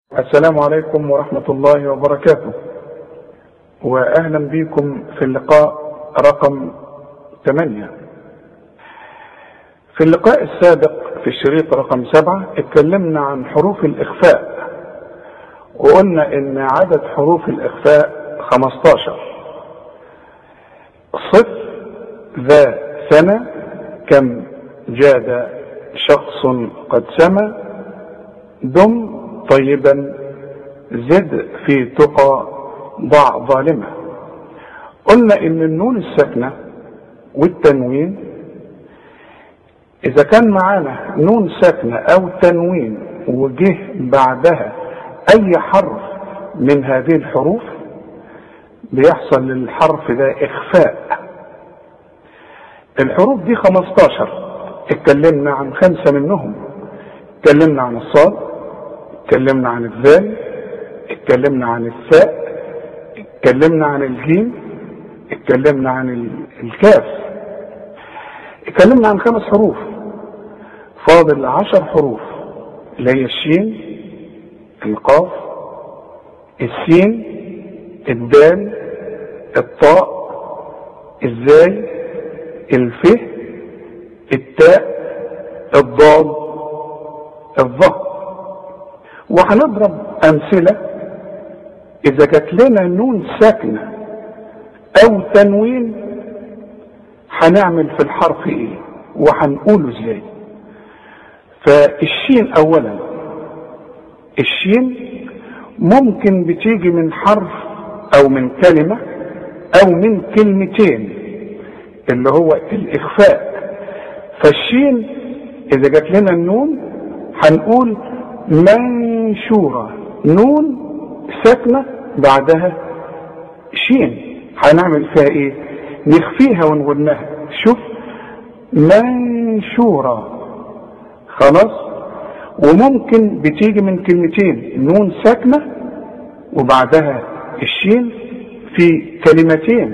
السلام عليكم ورحمة الله وبركاته، وأهلا بكم في اللقاء رقم 8. في اللقاء السابق في الشريط رقم 7 اتكلمنا عن حروف الإخفاء، وقلنا إن عدد حروف الإخفاء 15. صف ذا سنة، كم جاد شخص قد سمى، دم طيبا، زد في تقى، ضع ظالمة. قلنا ان النون الساكنة والتنوين اذا كان معانا نون ساكنة او تنوين وجه بعدها اي حرف من هذه الحروف بيحصل للحرف ده اخفاء. الحروف دي 15، اتكلمنا عن 5 منهم. اتكلمنا عن الصاد، اتكلمنا عن الذال، اتكلمنا عن الثاء، اتكلمنا عن الجيم، اتكلمنا عن الكاف، اتكلمنا عن 5 حروف. فاضل 10 حروف اللي هي الشين، القاف، السين، الدال، الطاء، الزاي، الف، التاء، الضاد، الظا. وهنضرب أمثلة. إذا جات لنا نون ساكنة أو تنوين هنعمل في الحرف إيه وهنقوله إزاي. فالشين أولا، الشين ممكن بتيجي من حرف أو من كلمة أو من كلمتين اللي هو الإخفاء. فالشين إذا جات لنا النون هنقول منشورة، نون ساكنة بعدها شين، هنعمل فيها ايه؟ نخفيها ونغنها. شوف، منشورة، خلاص. وممكن بتيجي من كلمتين، نون ساكنة وبعدها الشين في كلمتين،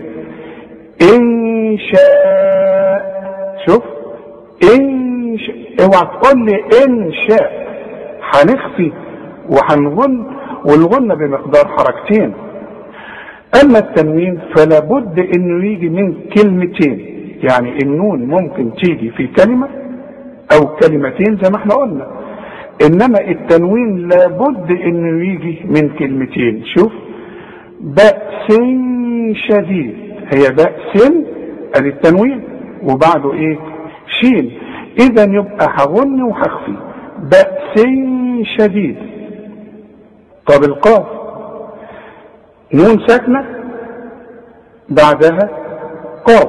إنشاء. شوف، إنشاء، اوعى تقول لي إنشاء، هنخفي وهنغن، والغنة بمقدار حركتين. اما التنوين فلا بد انه يجي من كلمتين، يعني النون ممكن تيجي في كلمة او كلمتين زي ما احنا قلنا، انما التنوين لا بد انه يجي من كلمتين. شوف، بأس شديد، هي بأس ادي التنوين وبعده ايه؟ شين. اذا يبقى هغن وهخفي، بأس شديد. طب القاف نون ساكنة بعدها قاف،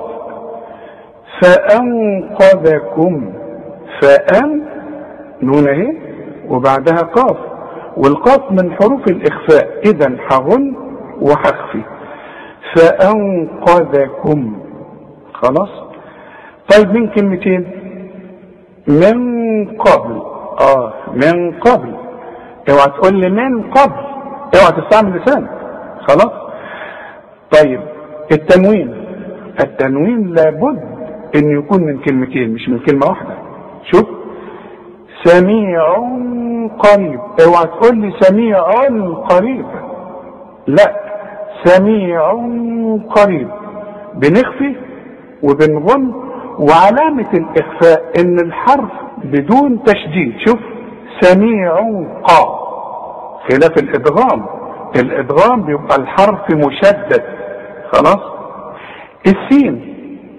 فأنقذكم، فأن نون اهي وبعدها قاف، والقاف من حروف الإخفاء، إذا هغن وهخفي، فأنقذكم. خلاص. طيب من كلمتين، من قبل، من قبل، اوعى تقول لي من قبل، اوعى تستعمل لسانك. خلاص. طيب التنوين لابد ان يكون من كلمتين مش من كلمة واحدة. شوف، سميع قريب، اوعى تقول لي سميع قريب، لا، سميع قريب. بنخفي وبنغن، وعلامة الاخفاء ان الحرف بدون تشديد. شوف، سميع قا، خلاف الادغام بيبقى الحرف مشدد. خلاص. السين،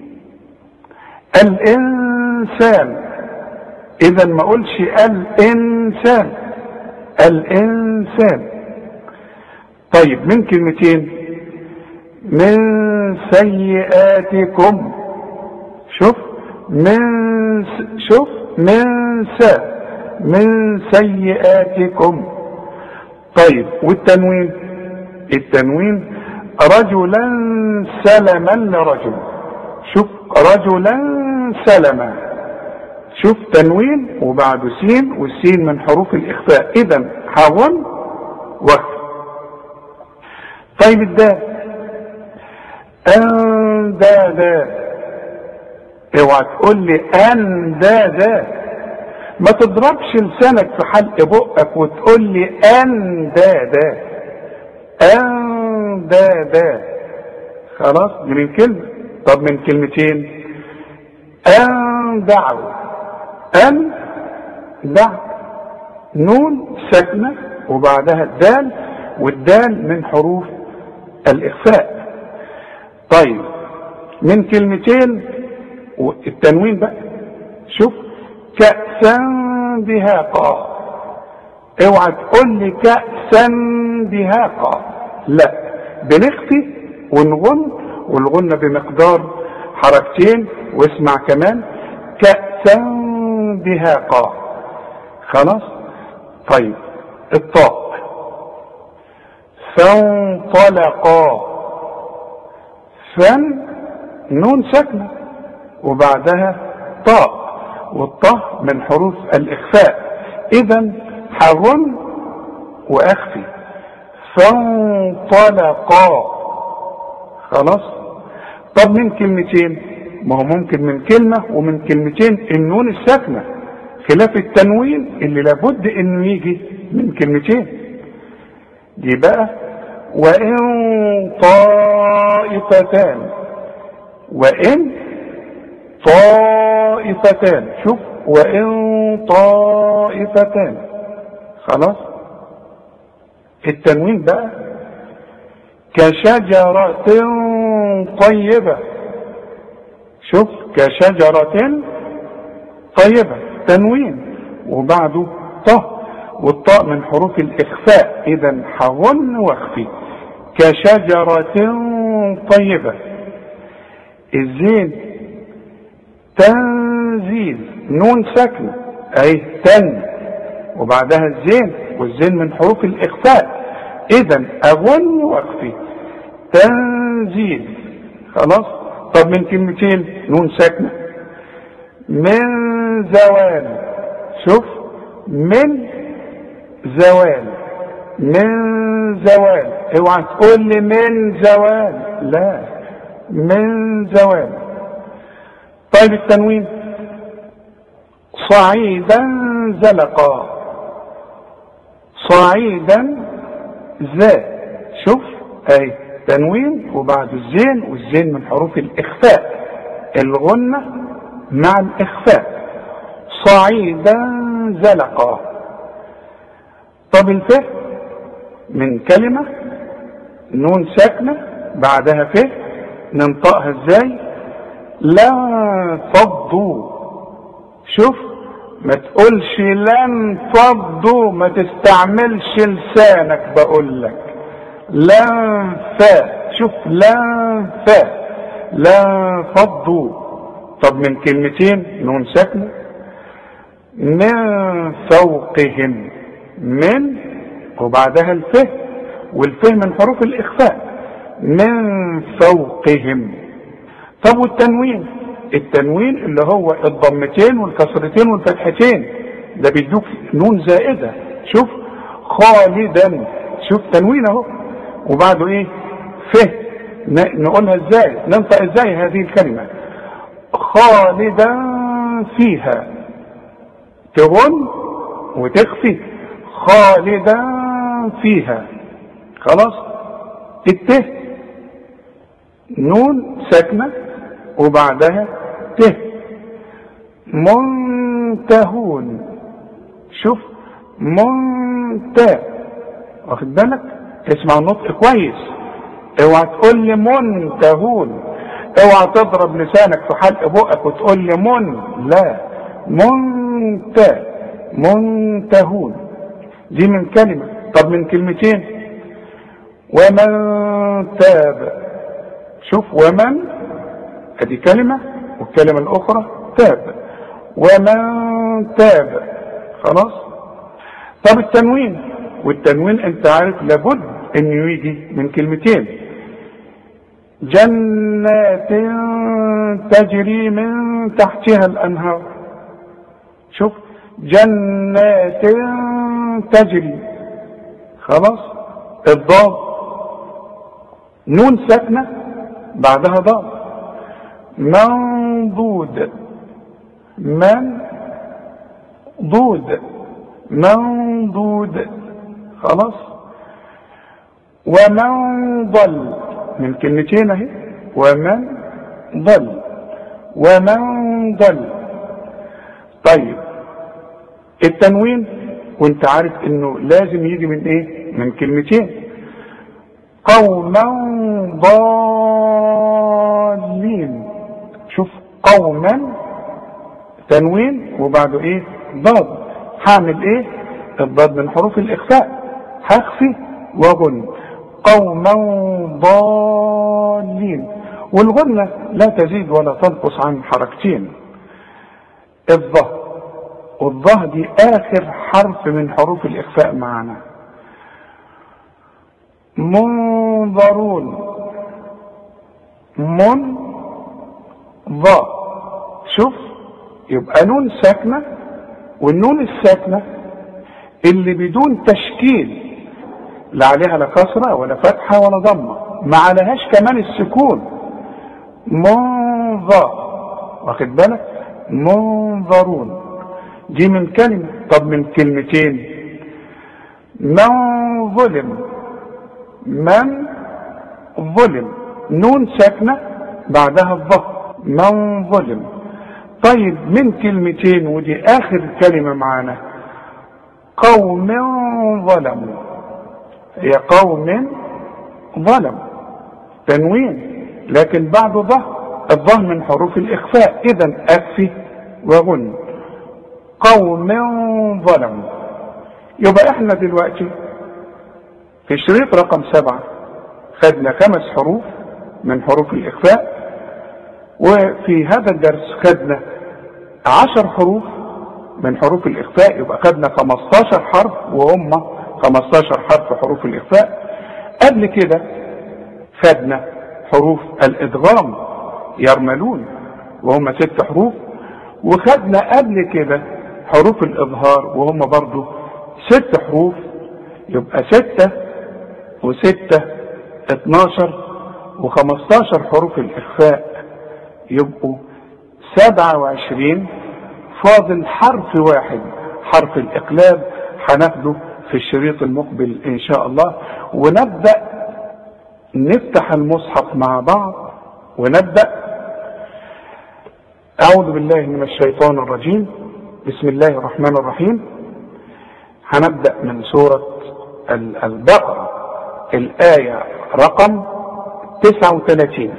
الانسان، اذا ما اقولش الانسان، الانسان. طيب من كلمتين، من سيئاتكم. شوف، من سيئاتكم. طيب التنوين رجلا سلما لرجل. شوف، رجلا سلما، شوف تنوين وبعده سين، والسين من حروف الإخفاء، إذا هغن وقف. طيب الدال، أندادا، اوعى تقول لي أندادا، ما تضربش لسانك في حلق بقك وتقول لي ان ده ان ده خلاص، دي من كلمة. طب من كلمتين، ان دعوا، ان دعوا، نون ساكنة وبعدها الدال، والدال من حروف الإخفاء. طيب من كلمتين التنوين بقى، شوف كأسا دهاقا، اوعى تقول لي كأسا دهاقا، لا، بنخفي ونغن، والغنة بمقدار حركتين. واسمع كمان كأسا دهاقا، خلاص. طيب الطاء، فانطلقا، فن نون ساكنة وبعدها طاء، والطاء من حروف الإخفاء، إذا هغن وأخفي. فانطلقا، خلاص. طب من كلمتين، ما هو ممكن من كلمة ومن كلمتين النون الساكنة، خلاف التنوين اللي لابد انه يجي من كلمتين. دي بقى وإن طائفتان، وإن طائفتان، شوف وإن طائفتان، خلاص. التنوين بقى كشجرة طيبة، شوف كشجرة طيبة، تنوين وبعده طه، والطاء من حروف الإخفاء، إذا حغن واخفي. كشجرة طيبة. الزين تنزيل، نون ساكنة أي تن وبعدها الزين، والزين من حروف الإخفاء، إذا أغن واخفي. تنزيل، خلاص. طب من كلمتين نون ساكنة، من زوال، شوف من زوال، من زوال، اوعى تقول لي من زوال، لا، من زوال. طيب التنوين صعيدا زلقا، صعيدا ذا، شوف اي تنوين وبعد الزين، والزين من حروف الإخفاء، الغنة مع الإخفاء. صعيدا زلقا. طب الفاء من كلمة نون ساكنة بعدها فاء، ننطقها ازاي؟ لا فضوا، شوف ما تقولش لن فضوا، ما تستعملش لسانك، بقول لك لن فاء، شوف لن فاء، لن فضوا. طب من كلمتين نون ساكنة، من فوقهم، من وبعدها الفه، والفه من حروف الإخفاء، من فوقهم. طب والتنوين، التنوين اللي هو الضمتين والكسرتين والفتحتين، ده بيدوك نون زائدة، شوف خالدا، شوف تنوين اهو وبعده ايه؟ فه. نقولها ازاي، ننطق ازاي هذه الكلمة؟ خالدا فيها، تغن وتخفي، خالدا فيها، خلاص. الته نون ساكنة وبعدها ته. منتهون، شوف منته، واخد بالك؟ اسمع النطق كويس، اوعى تقول لي منتهون، اوعى تضرب لسانك في حلق بقك وتقول لي من، لا، منتهون. دي من كلمة. طب من كلمتين، ومن تاب، شوف ومن ادي كلمة والكلمة الاخرى تاب، ومن تاب، خلاص. طب التنوين، والتنوين انت عارف لابد انه يجي من كلمتين، جنات تجري من تحتها الانهار، شوف جنات تجري، خلاص. الضاد نون ساكنة بعدها ضاد. منضود، من ضود منضود. خلاص. ومن ضل من كلمتين اهي، ومن ضل ومن ضل. طيب التنوين وانت عارف انه لازم يجي من ايه؟ من كلمتين. قوما ضالين. شوف قوما تنوين وبعده ايه؟ ضاد. هعمل ايه؟ الضاد من حروف الاخفاء، هخفي وغن. قوما ضالين. والغنة لا تزيد ولا تنقص عن حركتين، الضه والضه دي اخر حرف من حروف الاخفاء معنا. منظرون من ضاء. شوف يبقى نون ساكنة، والنون الساكنة اللي بدون تشكيل لا عليها لا كسرة ولا فتحة ولا ضمة، ما عليهاش كمان السكون. منظر، واخد بالك؟ منظرون دي من كلمة. طب من كلمتين. من ظلم من ظلم نون ساكنة بعدها الضغط. من ظلم. طيب من كلمتين ودي آخر كلمة معانا. قوم ظلموا. هي قوم ظلم تنوين لكن بعده ضه. الضه من حروف الإخفاء، إذا أكفي وغن. قوم ظلموا. يبقى احنا دلوقتي في شريط رقم 7 خدنا 5 حروف من حروف الإخفاء، وفي هذا الدرس خدنا 10 حروف من حروف الإخفاء، يبقى خدنا 15 حرف وهم 15 حرف حروف الإخفاء. قبل كده خدنا حروف الإدغام يرملون وهم 6 حروف، وخدنا قبل كده حروف الإظهار وهم برضو 6 حروف، يبقى 6 و6 12 و15 حروف الإخفاء يبقوا 27. فاضل حرف واحد، حرف الإقلاب، هناخده في الشريط المقبل إن شاء الله. ونبدأ نفتح المصحف مع بعض ونبدأ. أعوذ بالله من الشيطان الرجيم. بسم الله الرحمن الرحيم. هنبدأ من سورة البقرة الآية رقم 39.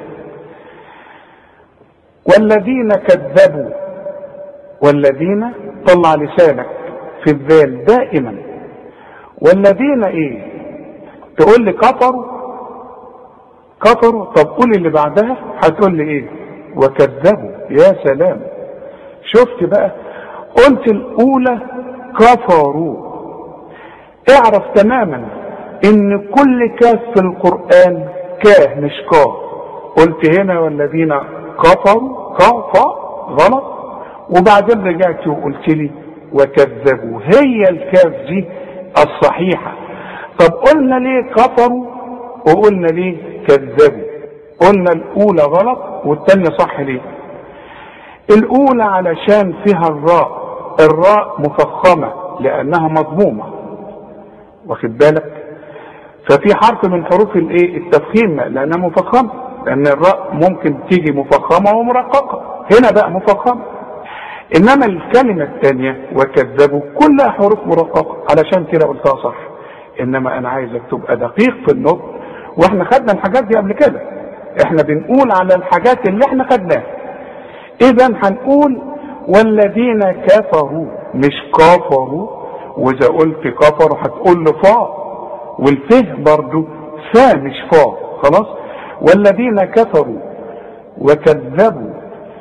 والذين كذبوا. والذين طلع لسانك في الذال دائما. والذين ايه؟ تقول لي كفروا. كفروا. طب قول اللي بعدها هتقول لي ايه؟ وكذبوا. يا سلام. شفت بقى؟ قلت الاولى كفروا. اعرف تماما ان كل كاف في القرآن كاه مش كاه. قلت هنا والذين كفروا كفا غلط، وبعدين رجعت وقلت لي وكذبوا. هي الكاف دي الصحيحة. طب قلنا ليه كفروا وقلنا ليه كذبوا؟ قلنا الاولى غلط والتانية صح. ليه؟ الاولى علشان فيها الراء. الراء مفخمة لانها مضمومة، واخد بالك؟ ففي حرف من حروف الايه؟ التفخيم لانها مفخمة، لان الراء ممكن تيجي مفخمة ومرققة، هنا بقى مفخمة. انما الكلمة الثانية وكذبوا كلها حروف مرققة، علشان كده قلتها صح. انما انا عايزك تبقى دقيق في النطق، واحنا خدنا الحاجات دي قبل كده. احنا بنقول على الحاجات اللي احنا خدناها. اذا هنقول والذين كفروا مش كفروا. واذا قلت كفروا هتقول له فا، والفه برضو فا مش فا. خلاص. والذين كفروا وكذبوا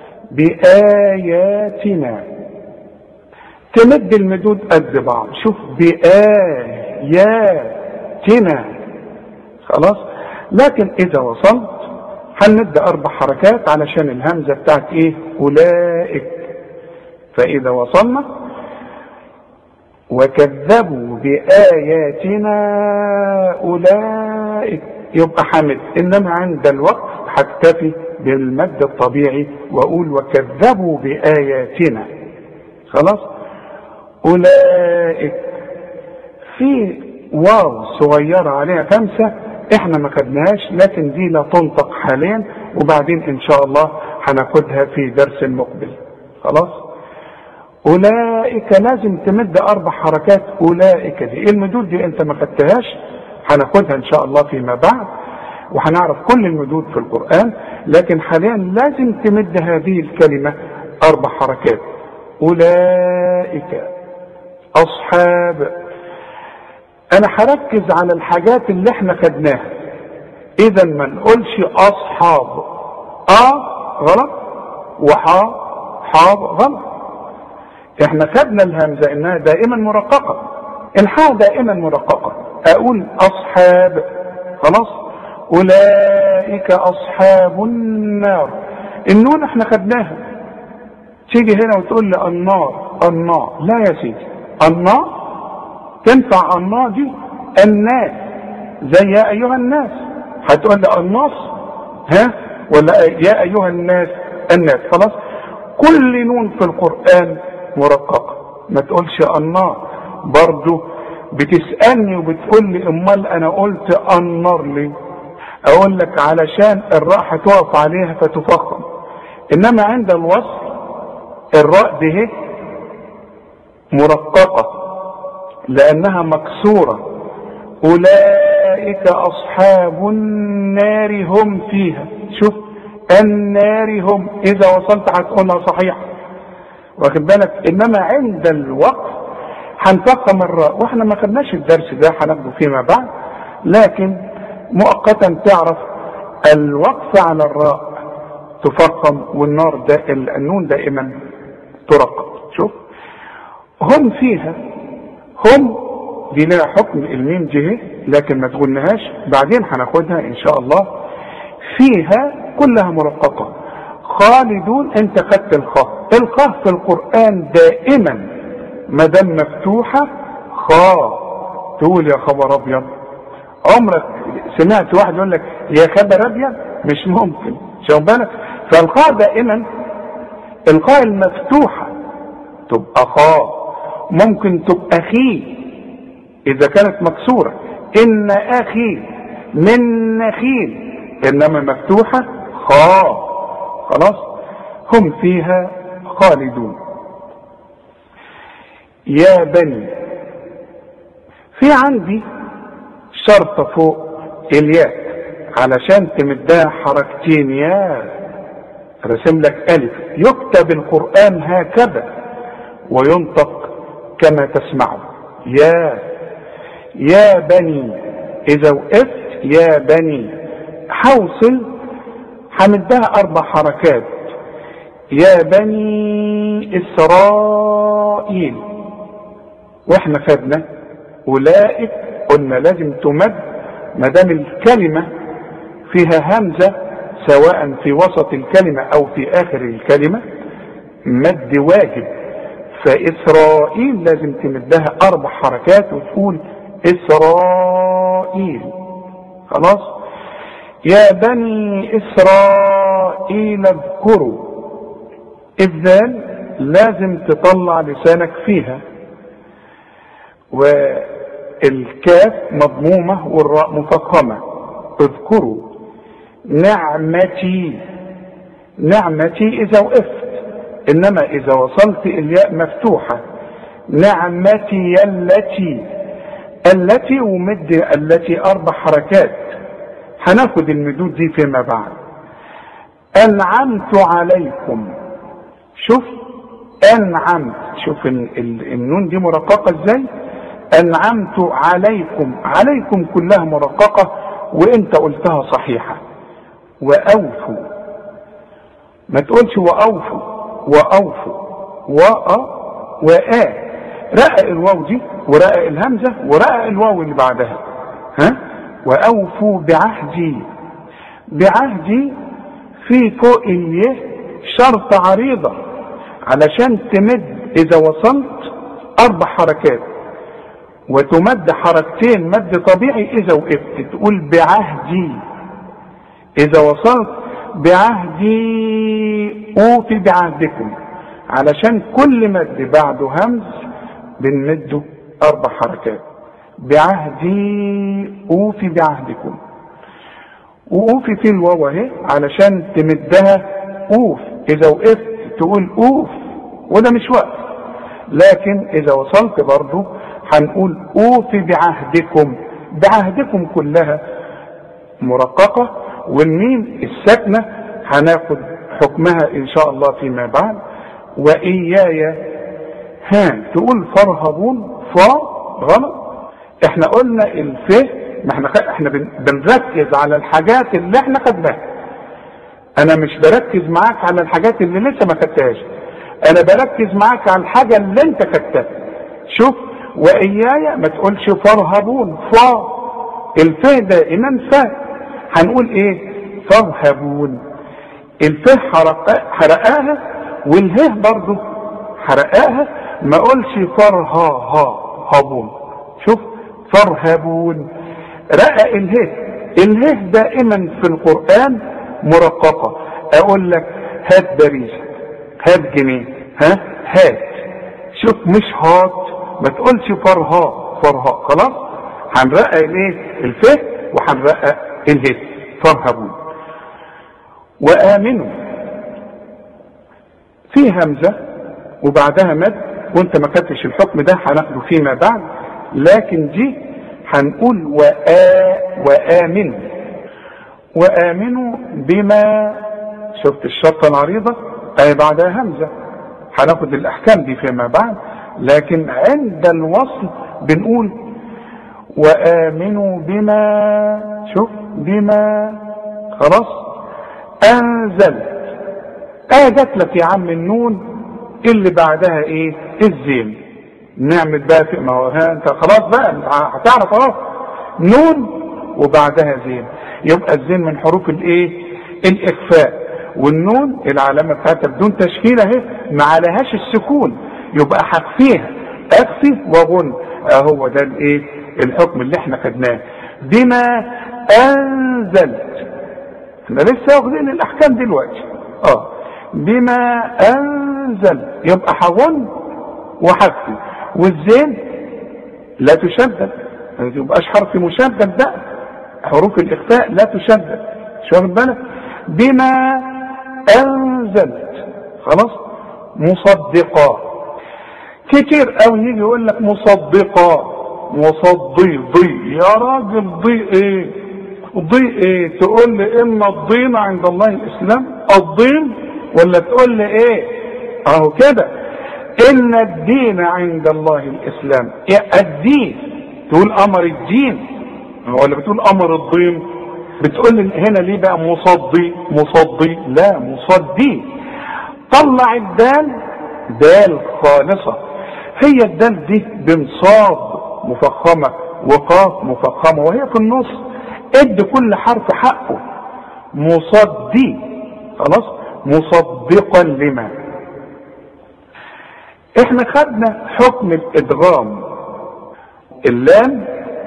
بآياتنا. تمد المدود قد بعض. شوف بآياتنا. خلاص. لكن اذا وصلت هنمد 4 حركات علشان الهمزة بتاعت ايه؟ اولئك. فاذا وصلنا وكذبوا بآياتنا اولئك يبقى حمد. انما عند الوقف هكتفي بالمد الطبيعي واقول وكذبوا بآياتنا. خلاص. أولئك في واو صغيرة عليها 5 احنا ما خدناهاش، لكن دي لا تنطق حاليا، وبعدين ان شاء الله هناخدها في درس مقبل. خلاص. أولئك لازم تمد 4 حركات. أولئك دي المدود دي انت ما خدتهاش، هناخدها ان شاء الله فيما بعد، وهنعرف كل المدود في القرآن، لكن حاليا لازم تمد هذه الكلمة 4 حركات. أولئك أصحاب. أنا هركز على الحاجات اللي احنا خدناها، إذا ما نقولش أصحاب. غلط، حاب غلط. احنا خدنا الهمزة إنها دائما مرققة، الحاء دائما مرققة. أقول أصحاب. خلاص. أولئك أصحاب النار. النون احنا خدناها. تيجي هنا وتقول لي النار. لا يا سيدي، النار تنفع. النار دي الناس، زي يا أيها الناس. هتقول لي الناس ولا يا أيها الناس؟ خلاص. كل نون في القرآن مرققة. ما تقولش النار. برضو بتسألني وبتقول لي امال انا قلت النار ليه؟ اقول لك علشان الراء هتقف عليها فتفخم، انما عند الوصل الراء دي مرققة لانها مكسورة. اولئك اصحاب النار هم فيها. شوف، النار هم، اذا وصلت هتقولها صحيح، واخد بالك؟ انما عند الوقف هنفخم الراء، واحنا ما خدناش الدرس ده، هناخده فيما بعد، لكن مؤقتا تعرف الوقف على الراء تفخم، والنار ده النون دائما ترقق. شوف، هم فيها. هم دي لها حكم الميم جه، لكن ما تقولناهاش، بعدين هناخدها ان شاء الله. فيها كلها مرققة. خالدون، انت خدت الخاء في القرآن دائما ما دام مفتوحة تقول يا خبر ابيض. عمرك سمعت واحد يقول لك يا خبر ابيض؟ مش ممكن. شوف بالك، فالخاء دائما الخاء المفتوحة تبقى ممكن تبقى اذا كانت مكسورة، ان اخي من نخيل، انما مفتوحة خلاص. هم فيها خالدون. يا بني، في عندي شرطة فوق الياء علشان تمدها حركتين. يا رسم لك ألف. يكتب القرآن هكذا وينطق كما تسمعه. يا بني. إذا وقفت يا بني حوصل همدها 4 حركات. يا بني إسرائيل. واحنا خدنا أولئك قلنا لازم تمد ما دام الكلمة فيها همزة، سواء في وسط الكلمة أو في آخر الكلمة، مد واجب. فإسرائيل لازم تمدها 4 حركات وتقول إسرائيل. خلاص. يا بني إسرائيل اذكروا. الذال لازم تطلع لسانك فيها، والكاف مضمومة والراء مفخمة. اذكروا نعمتي إذا وقفت، إنما إذا وصلت الياء مفتوحة. نعمتي التي ومد التي 4 حركات. هناخد المدود دي فيما بعد. أنعمت عليكم. شوف أنعمت، شوف النون دي مرققة ازاي. أنعمت عليكم كلها مرققة، وانت قلتها صحيحة. وأوفوا، ما تقولش وأوفوا رقق الواو دي ورقق الهمزة ورقق الواو اللي بعدها. وأوفوا بعهدي في فوق اليه شرط عريضة علشان تمد إذا وصلت 4 حركات، وتمد حركتين مد طبيعي إذا وقفت. تقول بعهدي. إذا وصلت بعهدي أوفي بعهدكم، علشان كل مد بعده همز بنمده 4 حركات. بعهدي اوفي بعهدكم، واوفي في الواو اهي علشان تمدها اوف، اذا وقفت تقول اوف وده مش وقف، لكن اذا وصلت برضو هنقول اوفي بعهدكم. بعهدكم كلها مرققة، والميم الساكنة هناخد حكمها ان شاء الله فيما بعد. واياي تقول فارهبون، غلط. احنا قلنا ما احنا بنركز على الحاجات اللي احنا خدناها. انا مش بركز معاك على الحاجات اللي لسه ما خدتهاش، انا بركز معاك على الحاجة اللي انت خدتها. شوف، واياي ما تقولش فارهبون، الفاء دائما فاء، هنقول ايه؟ فارهبون. الفاء حرقاها، والهاء برضو حرقاها، ما قولش هابون. شوف، فارهبون رقق الهاء دائما في القرآن مرققة. اقول لك هات بريزة، هات جنيه، هات. شوف، مش هات، ما تقولش فرها، خلاص. هنرقق الفاء وهنرقق الهاء، فارهبون. وآمنوا في همزة وبعدها مد، وانت ما كتبش الحكم ده هناخده فيما بعد، لكن دي هنقول وآمنوا بما، شفت الشرطة العريضة اي بعدها همزة، هناخد الاحكام دي فيما بعد، لكن عند الوصل بنقول وآمنوا بما، شوف بما، خلاص. انزلت جات لك يا عم النون اللي بعدها الزين. نعمل بقى ما هو انت خلاص بقى هتعرف اهو، نون وبعدها زين، يبقى الزين من حروف الاخفاء، والنون العلامه بتاعتها بدون تشكيل اهي، ما عليهاش السكون، يبقى هخفيها، اخفي وغن. هو ده الحكم اللي احنا خدناه. بما انزلت، احنا لسه واخدين الاحكام دلوقتي. بما انزل يبقى هغن وحذف، والزين لا تشدد، ما يبقاش حرف مشدد، ده حروف الاخفاء لا تشدد، شو واخد بالك؟ بما انزلت، خلاص. مصدقا، كتير قوي يجي يقول لك مصدقا، مصدي، يا راجل ضي تقول لي ان الدين عند الله الاسلام، الدين، ولا تقول لي اهو كده ان الدين عند الله الاسلام، الدين تقول امر الدين ولا بتقول امر الدين؟ بتقول لي هنا ليه بقى مصدي؟ لا، مصدي. طلع دال خالصة، هي الدال دي بنصاد مفخمة وقاف مفخمة وهي في النص، ادي كل حرف حقه. مصدي، خلاص. مصدقا لما، احنا خدنا حكم الادغام، اللام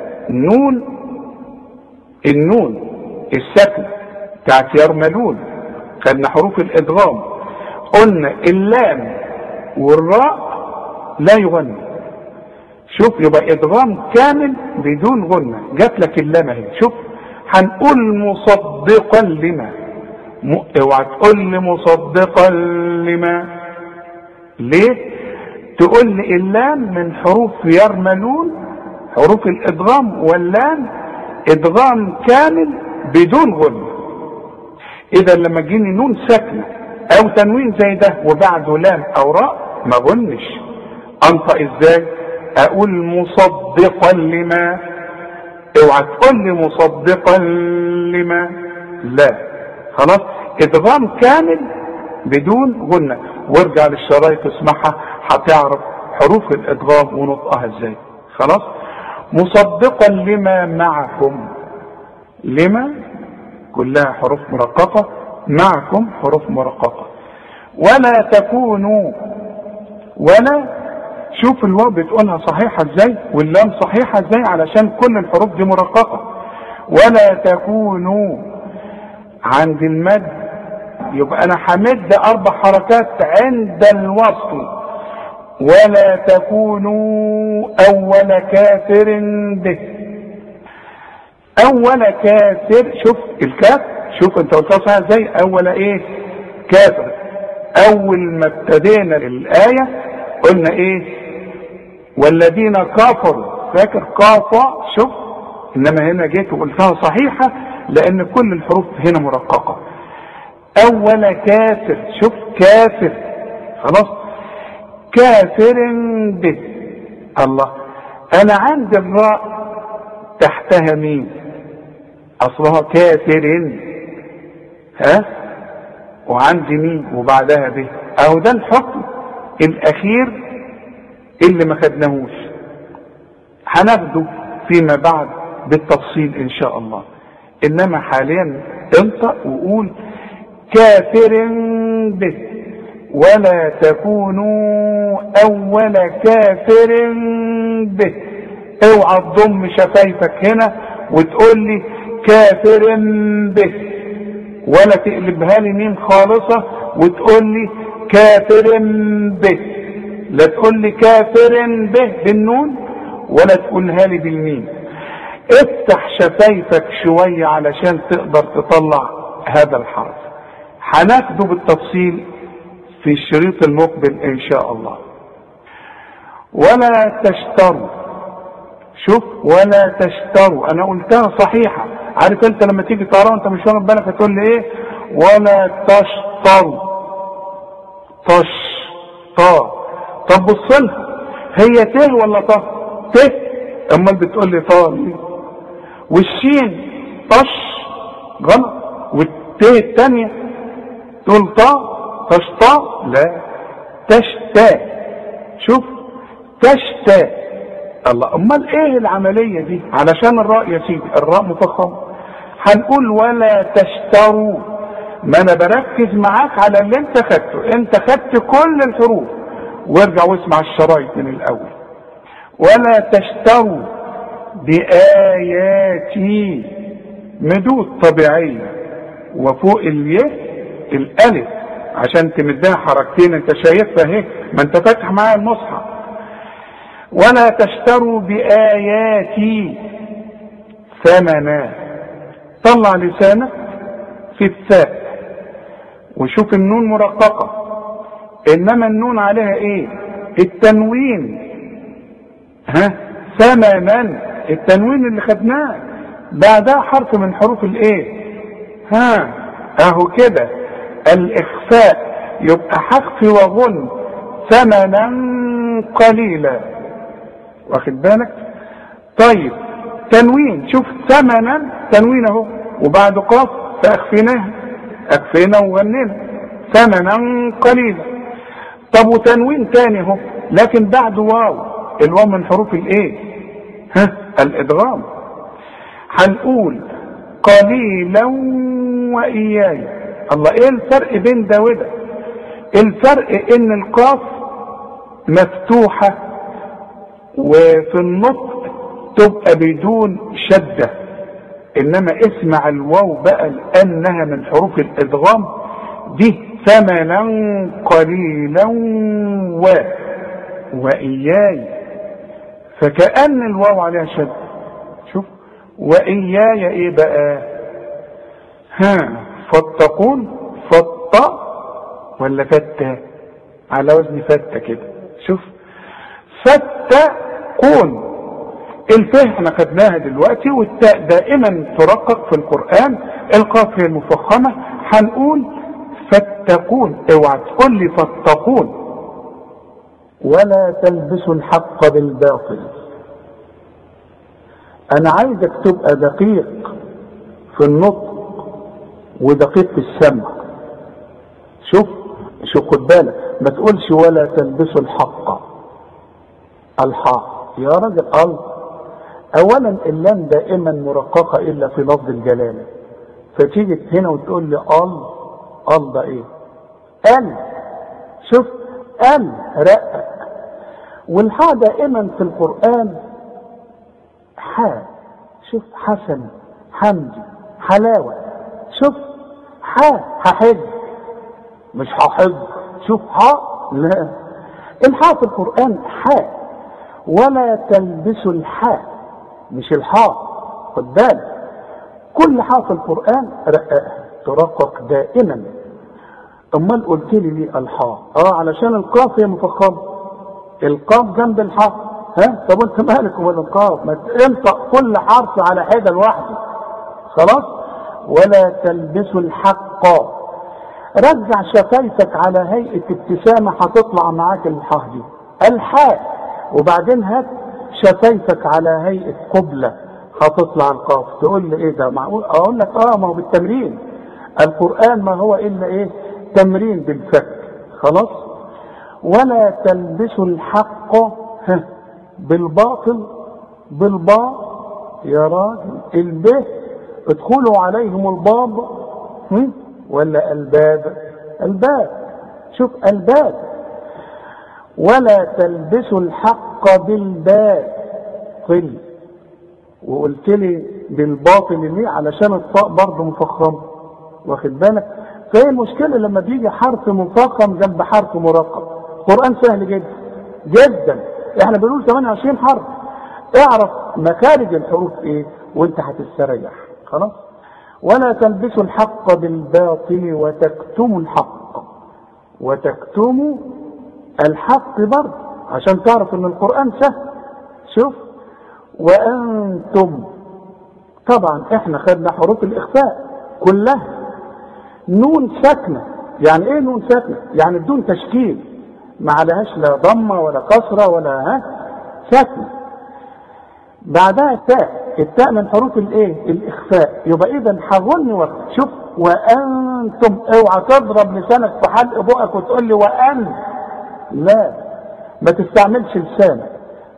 النون الساكنة بتاعت يرملون، خدنا حروف الادغام، قلنا اللام والراء لا يغنى. شوف، يبقى ادغام كامل بدون غنى. جات لك اللام اهي، شوف، هنقول مصدقا لما، اوعى تقول لي مصدقا لما، ليه؟ تقول لي اللام من حروف يرملون، حروف الادغام، واللام ادغام كامل بدون غنى. اذا لما جيني نون ساكنه او تنوين زي ده وبعده لام او راء ما غنش، انطق ازاي؟ اقول مصدقا لما، اوعى تقول لي مصدقا لما، لا، خلاص. ادغام كامل بدون غنى، وارجع للشرايط اسمعها هتعرف حروف الادغام ونطقها ازاي، خلاص. مصدقا لما معكم، لما كلها حروف مرققة، معكم حروف مرققة. ولا تكونوا، ولا، شوف الواو بتقولها صحيحة ازاي واللام صحيحة ازاي، علشان كل الحروف دي مرققة. ولا تكونوا عند المد، يبقى انا همد 4 حركات عند الوصل، ولا تكونوا أول كافر به. أول كافر، شوف الكاف، شوف انت قلتها صحيح ازاي، أول ايه؟ كافر. أول ما ابتدينا الآية قلنا ايه؟ والذين كفروا، فاكر كافة؟ شوف، انما هنا جيت وقلتها صحيحة لأن كل الحروف هنا مرققة. أول كافر، شوف كافر، خلاص، كافر به. الله، أنا عندي الراء تحتها مين؟ أصلها كافر، ها، وعندي مين وبعدها به. أهو ده الحكم الأخير اللي ما خدناهوش، هناخده فيما بعد بالتفصيل إن شاء الله. إنما حاليا انطق وقول كافر به ولا تكونوا أول كافر به. اوعى تضم شفايفك هنا وتقول لي كافر به، ولا تقلبها لي ميم خالصة وتقول لي كافر به. لا تقول لي كافر به بالنون ولا تقولها لي بالميم. افتح شفايفك شوية علشان تقدر تطلع هذا الحرف. هناخده بالتفصيل في الشريط المقبل ان شاء الله. ولا تشتروا، شوف، ولا تشتروا، انا قلتها صحيحة. عارف انت لما تيجي تقرا وانت مش واخد بالك هتقول لي ايه؟ ولا تشتروا، طا. طب بص لها، هي ت ولا طا؟ ت، امال بتقول لي طا ليه؟ والشين طش، غلط. والت الثانيه تقول طا، تشطا، لا، تشتا. شوف، تشتا. الله، امال ايه العمليه دي؟ علشان الراء يا سيدي، الراء مفخمه، هنقول ولا تشتروا. ما انا بركز معاك على اللي انت خدته، انت خدت كل الحروف، وارجع واسمع الشرايط من الاول. ولا تشتروا بآياتي، مدود طبيعيه، وفوق الياء الالف عشان تمدها حركتين، انت شايفها اهي، ما انت فاتح معايا المصحف. ولا تشتروا بآياتي ثمنا. طلع لسانك في الثاء وشوف النون مرققة، انما النون عليها ايه؟ التنوين. ها، ثمنا، التنوين اللي خدناه بعدها حرف من حروف الايه؟ ها، اهو كده الاخفاء، يبقى حخفي وغن ثمنا قليلا، واخد بالك؟ طيب تنوين، شوف ثمنا، تنوين اهو وبعد قاف فاخفيناها، اخفينا وغنينا ثمنا قليلا. طب وتنوين تاني اهو لكن بعد واو، الواو من حروف الايه؟ ها، الادغام. هنقول قليلا واياي. الله، ايه الفرق بين ده وده؟ الفرق ان القاف مفتوحة وفي النطق تبقى بدون شدة، انما اسمع الواو بقى لانها من حروف الادغام دي، ثمنا قليلا واياي، فكأن الواو عليها شدة. شوف، واياي ايه بقى؟ ها، فاتقون، فتا ولا فتا؟ على وزن فتا كده. شوف، فاتقون، الفاء احنا خدناها دلوقتي، والتاء دائما ترقق في القرآن، القاف هي المفخمة. هنقول فاتقون، اوعى تقول لي فاتقون. ولا تلبسوا الحق بالباطل. انا عايزك تبقى دقيق في النطق ودقيق في السمع. شوف خد بالك، ما تقولش ولا تلبسوا الحق، الحق يا راجل. اولا اللام دائما مرققه الا في لفظ الجلاله، فتيجي هنا وتقول لي ده ايه؟ شوف، رقق. والحاء دائما في القران حاء. شوف، حسن، حمدي، حلاوه. شوف، هحج مش هحج. شوف، لا، الحاء في القرآن حاء، ولا تلبسوا الحاء مش الحاء، خد بالك. كل حاء في القرآن رققها ترقق دائما. امال قلت لي ليه الحاء؟ علشان القاف هي مفخمه، القاف جنب الحاء. طب انت مالك ومال القاف؟ ما انطق كل حرف على حده لوحده خلاص. ولا تلبسوا الحق، رجع شفايفك على هيئه ابتسامه هتطلع معاك الحاء دي الحاء، وبعدين هات شفايفك على هيئه قبله هتطلع القاف. تقول لي ايه ده معقول؟ اقول لك ما هو بالتمرين. القرآن ما هو الا ايه؟ تمرين بالفك خلاص. ولا تلبسوا الحق بالباطل، بالباء يا راجل. الباء ادخلوا عليهم الباب ولا الباب؟ الباب، شوف الباب. ولا تلبسوا الحق بالباطل، وقلت لي بالباطل ليه؟ علشان الطاء برضه مفخمه، واخد بالك؟ فهي المشكله لما بيجي حرف مفخم جنب حرف مرقق. القرآن سهل جدا جدا، احنا بنقول 28 حرف، اعرف مخارج الحروف ايه وانت هتستريح خلاص. ولا تلبسوا الحق بالباطل وتكتموا الحق، وتكتموا الحق برضه عشان تعرف ان القرآن سهل. شوف، وأنتم، طبعا احنا خدنا حروف الإخفاء كلها. نون ساكنة، يعني ايه نون ساكنة؟ يعني بدون تشكيل، ما عليهاش لا ضمة ولا كسرة ولا ساكنة. بعدها تاء، التاء من حروف الايه؟ الإخفاء. يبقى إذا هغني وقت. شوف، وأنتم، اوعى تضرب لسانك في حلق بقك وتقول لي وأن، لا، ما تستعملش لسانك.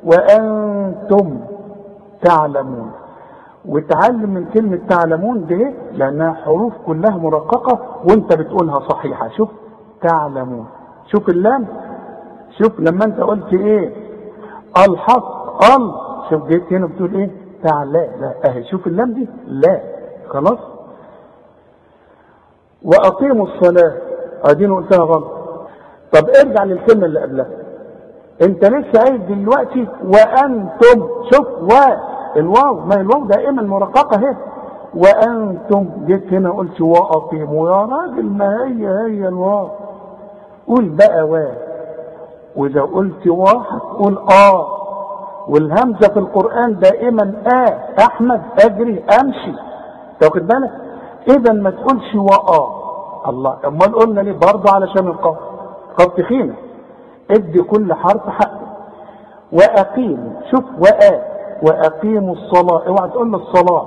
وأنتم تعلمون، وتعلم من كلمة تعلمون دي لأنها حروف كلها مرققة وانت بتقولها صحيحة. شوف تعلمون، شوف اللام، شوف لما انت قلت ايه الحق شوف جيت هنا بتقول ايه تعالى، لا اهي شوف اللام دي لا خلاص. وأقيموا الصلاة، ادينا قلتها غلط. طب ارجع للكلمة اللي قبلها، انت لسه قايل دلوقتي وانتم. شوف الواو، ما الواو دائما مرققه اهي. وانتم جيت هنا قلت واقيموا، يا راجل ما هي الواو. قول بقى واذا قلت هتقول والهمزه في القران دائما احمد اجري امشي، تاخد بالك؟ اذا ما تقولش الله. امال قلنا ليه؟ برضه علشان القاف تخينه. ادي كل حرف حقه. واقيموا، شوف واقيموا الصلاه، اوعى تقول لي الصلاه.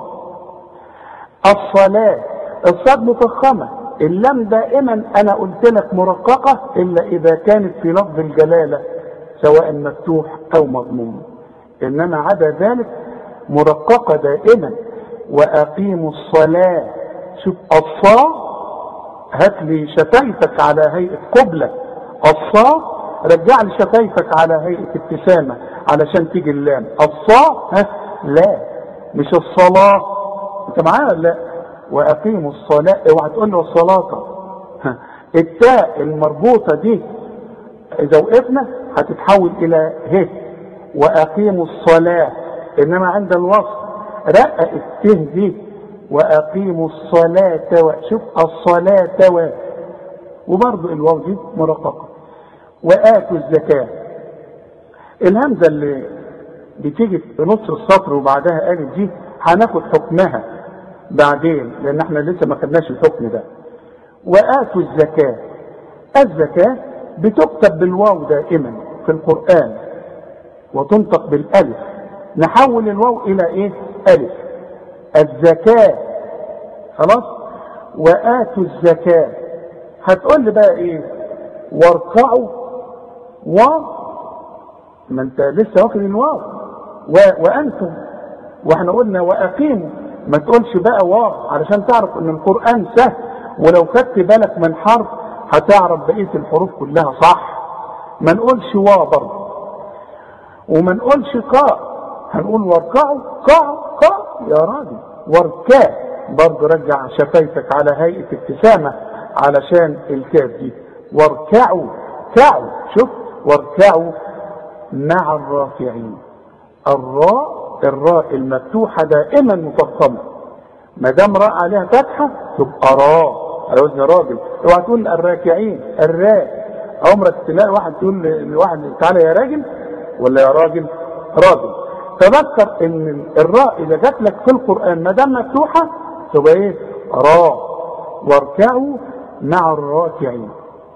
الصلاه، الصاد مفخمه. اللام دائما انا قلت لك مرققه الا اذا كانت في لفظ الجلاله سواء مفتوح او مضموم، انما عدا ذلك مرققه دائما. واقيموا الصلاه، شوف الصاد، هات لي شفايفك على هيئه قبله. الصاد رجع لي شفايفك على هيئه ابتسامه علشان تيجي اللام. الصاد لا، مش الصلاه. انت معايا ولا لا؟ واقيموا الصلاه، اوعى تقول له الصلاه. التاء المربوطه دي اذا وقفنا هتتحول الى ه. واقيموا الصلاه، انما عند الوصف رقق الته دي. واقيموا الصلاه شوف الصلاه وبرضه الواو دي مرققه. واتوا الزكاه، الهمزه اللي بتيجي في نص السطر وبعدها الف دي هناخد حكمها بعدين لان احنا لسه ما خدناش الحكم ده. واتوا الزكاه، الزكاه بتكتب بالواو دائما في القران وتنطق بالالف. نحول الواو الى ايه؟ الف. الزكاه خلاص. واتوا الزكاه، هتقول لي بقى ايه؟ واركعوا ما انت لسه واخد الواو. وانتم، واحنا قلنا واقيموا. ما تقولش بقى علشان تعرف ان القرآن سهل، ولو خدت بالك من حرف هتعرف بقية الحروف كلها صح. ما نقولش برضه، وما نقولش قاء، هنقول واركعوا يا راجل. واركع برضه رجع شفايفك على هيئة ابتسامة علشان الكاف دي. واركعوا شوف واركعوا مع الراكعين. الراء المفتوحة دائما مفخمة، ما دام راء عليها فتحة تبقى راء على وزن راجل. اوعى تقول الراكعين الراء. عمرك تلاقي واحد تقول لواحد تعالى يا راجل ولا يا راجل؟ راجل. تذكر ان الراء اذا جات لك في القرآن ما دام مفتوحة تبقى ايه؟ راء. واركعوا مع الراكعين.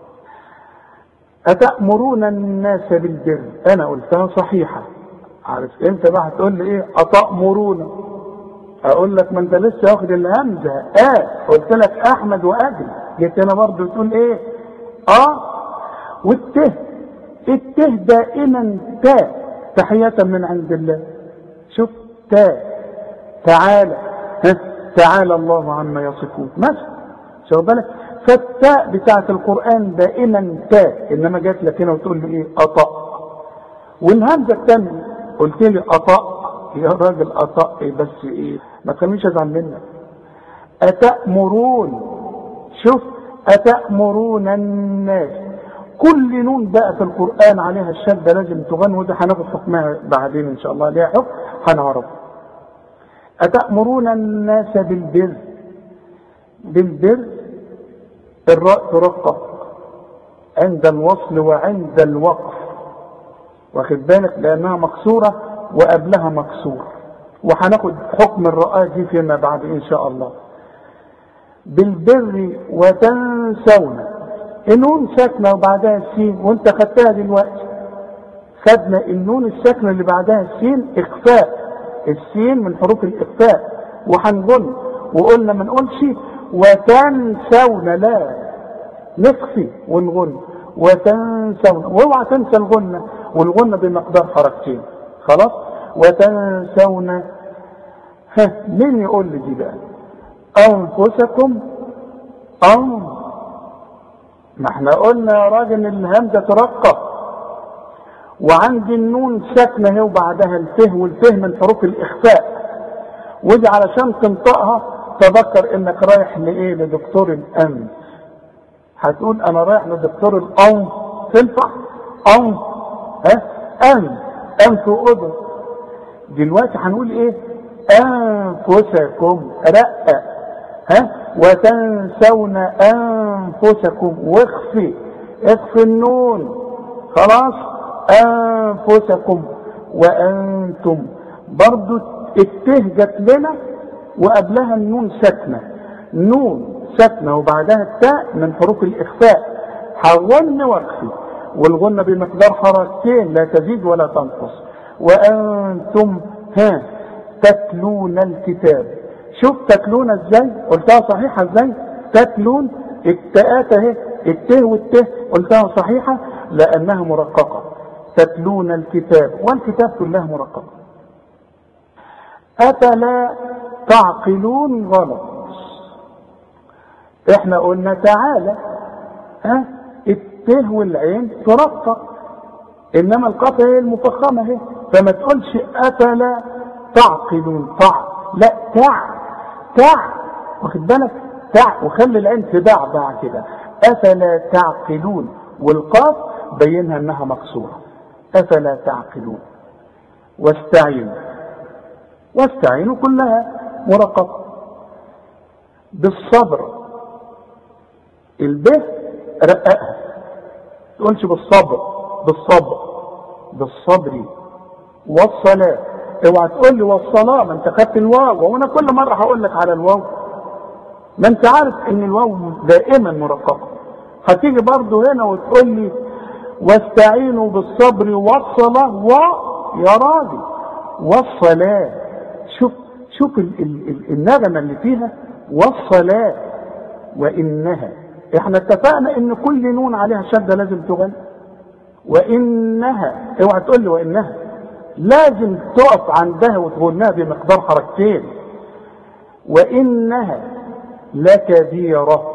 أتأمرون الناس بالبر. أنا قلتها صحيحة. عارف أنت بقى هتقول لي إيه؟ أتأمرون. أقول لك ما أنت لسه واخد الهمزة. قلت لك أحمد وأجل. جيت أنا برضه تقول إيه؟ والته. الته دائما تاء تحية من عند الله. شوف تاء. تعالى. تعالى الله عما يصفون. مثلا شوف بالك. فالتاء بتاعت القرآن دائما تاء، انما جات لك هنا وتقول لي ايه؟ اطأ. والهمزه الثانيه قلت لي اطأ. يا راجل اطأ إيه بس ايه؟ ما تخلينيش ازعل منك. اتأمرون. شوف اتأمرون الناس. كل نون بقى في القرآن عليها الشدة لازم تغن، وده هناخد حكمها بعدين ان شاء الله، ليها حكم هنعرفه. اتأمرون الناس بالبر. بالبر الراء ترقق عند الوصل وعند الوقف، واخد بالك، لانها مكسوره وقبلها مكسور، وهناخد حكم الراء دي فيما بعد ان شاء الله. بالبر وتنسون. النون ساكنه وبعدها السين، وانت خدتها دلوقتي. خدنا النون الساكنه اللي بعدها السين اخفاء. السين من حروف الاخفاء وهنقول، وقلنا ما نقولش وتنسون، لا نخفي ونغن. وتنسون، واوعى تنسى الغنة، والغنة بمقدار حركتين. خلاص. وتنسون. مين يقول لي دي بقى؟ انفسكم. ما احنا قلنا يا راجل الهمزة ترقق، وعندي النون ساكنة اهي وبعدها الفه، والفه من حروف الاخفاء، ودي علشان تنطقها تذكر انك رايح لايه؟ لدكتور الانف. هتقول انا رايح لدكتور الانف، تنفع؟ انف واذن. دلوقتي هنقول ايه؟ انفسكم. رقق. وتنسون انفسكم. واخفي النون. خلاص. انفسكم. وانتم. برضو الته جت لنا وقبلها النون ساكنه. نون ساكنه وبعدها التاء من حروف الاخفاء. هغن واخفي، والغنه بمقدار حركتين لا تزيد ولا تنقص. وانتم تتلون الكتاب. شوف تتلون ازاي؟ قلتها صحيحه ازاي؟ تتلون. التاءات اهي، الته والته قلتها صحيحه لانها مرققه. تتلون الكتاب، والكتاب كلها مرققه. أفلا تعقلون. غلط. احنا قلنا تعالى. الته والعين ترقق، انما القاف هي المفخمه اهي، فما تقولش أفلا تعقلون. لا، تع. واخد بالك؟ تع، وخلي العين تدعبع كده. أفلا تعقلون، والقاف بينها انها مكسوره. أفلا تعقلون. واستعينوا كلها مرققة. بالصبر. البه رققها، تقولش بالصبر. والصلاة. اوعى تقول لي والصلاة، ما انت خدت الواو، وانا كل مرة هقول لك على الواو. ما انت عارف ان الواو دائما مرققة. هتيجي برضو هنا وتقول لي واستعينوا بالصبر والصلاة. يا راجل، والصلاة. شوف النغمة اللي فيها. والصلاة. وإنها. احنا اتفقنا ان كل نون عليها شدة لازم تغني. وإنها. اوعى تقول لي وإنها، لازم تقف عندها وتغنها بمقدار حركتين. وإنها لكبيرة.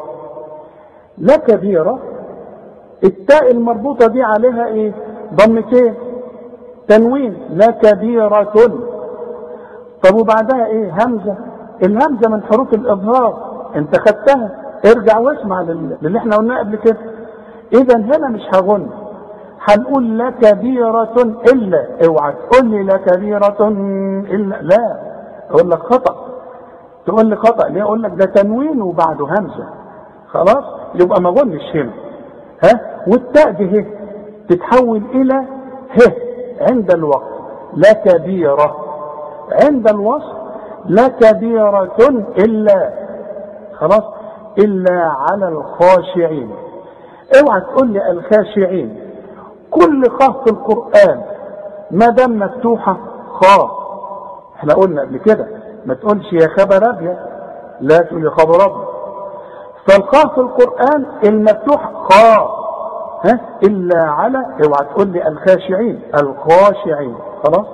التاء المربوطة دي عليها ايه؟ ضمتين، تنوين. لكبيرة. طب وبعدها ايه؟ همزة. الهمزة من حروف الإظهار، انت خدتها. ارجع واسمع للي احنا قلناه قبل كده. اذا هنا مش هغن، هنقول لكبيرة إلا، اوعى تقول لي لكبيرة إلا، لا اقول لك خطأ. تقول لي خطأ ليه؟ اقول لك ده تنوين وبعده همزة، خلاص يبقى ما قلناش هنا. والتاء دي ه تتحول الى ه عند الوقت، لكبيرة عند الوصف، لكبيرة إلا، خلاص، إلا على الخاشعين. اوعى تقول لي الخاشعين. كل خاء في القرآن ما دام مفتوحة خاء، احنا قلنا قبل كده ما تقولش يا خبر ابيض، لا تقول يا خبر ابيض. فالخاء في القرآن المفتوح خاء، إلا على، اوعى تقول لي الخاشعين، الخاشعين، خلاص.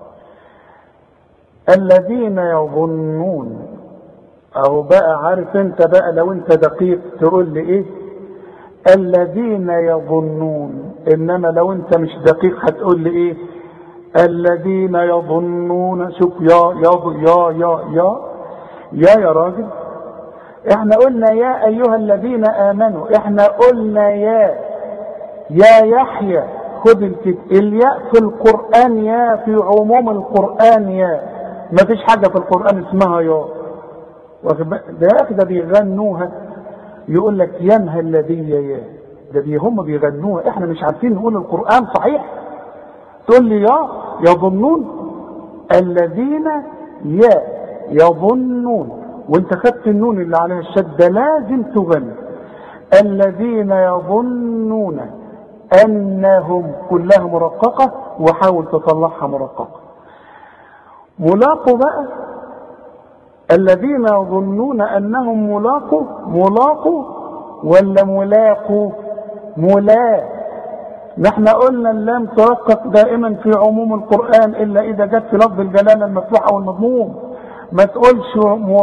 الذين يظنون، او بقى عارف انت بقى لو انت دقيق تقول لي ايه؟ الذين يظنون. انما لو انت مش دقيق هتقول لي ايه؟ الذين يظنون. شوف يا راجل، احنا قلنا يا ايها الذين امنوا، احنا قلنا يا يحيى. خد الياء في القرآن، يا في عموم القرآن يا، ما فيش حاجة في القرآن اسمها يا. ده بيغنوها، يقول لك يا مهلبية يا، ده هم بيغنوها، احنا مش عارفين نقول القرآن صحيح. تقول لي يا يظنون، الذين يظنون، وانت خدت النون اللي عليها الشدة لازم تغني. الذين يظنون انهم، كلها مرققة، وحاول تطلعها مرققة. ملاقوا بقى، الذين يظنون انهم ملاقوا ولا ملاقوا؟ نحن قلنا اللام ترقق دائما في عموم القرآن الا اذا جت في لفظ الجلالة المفتوح او المضموم. ما تقولش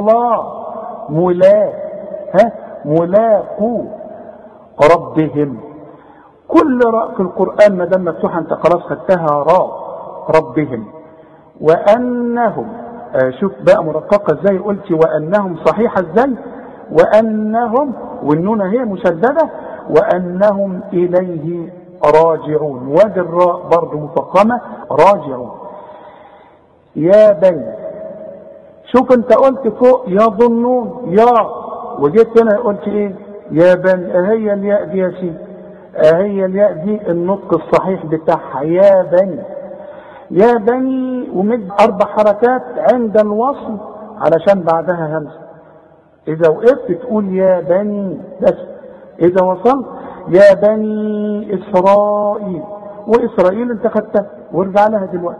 ملاقوا ربهم. كل راء في القرآن ما دام مفتوحة انت خلاص خدتها راء، ربهم. وانهم، شوف بقى مرققة ازاي، قلت وانهم صحيحة ازاي، وانهم، والنون هي مشددة، وانهم اليه راجعون، وادي الراء برضه مفخمة، راجعون. يا بني، شوف انت قلت فوق يظنون يا، وجيت هنا قلت ايه؟ يا بني. اهي الياء دي يا سيدي، اهي الياء دي النطق الصحيح بتاعها، يا بني. يا بني، ومد 4 حركات عند الوصل علشان بعدها همزة. اذا وقفت تقول يا بني بس، اذا وصلت يا بني اسرائيل، واسرائيل انت خدتها وارجع لها دلوقتي.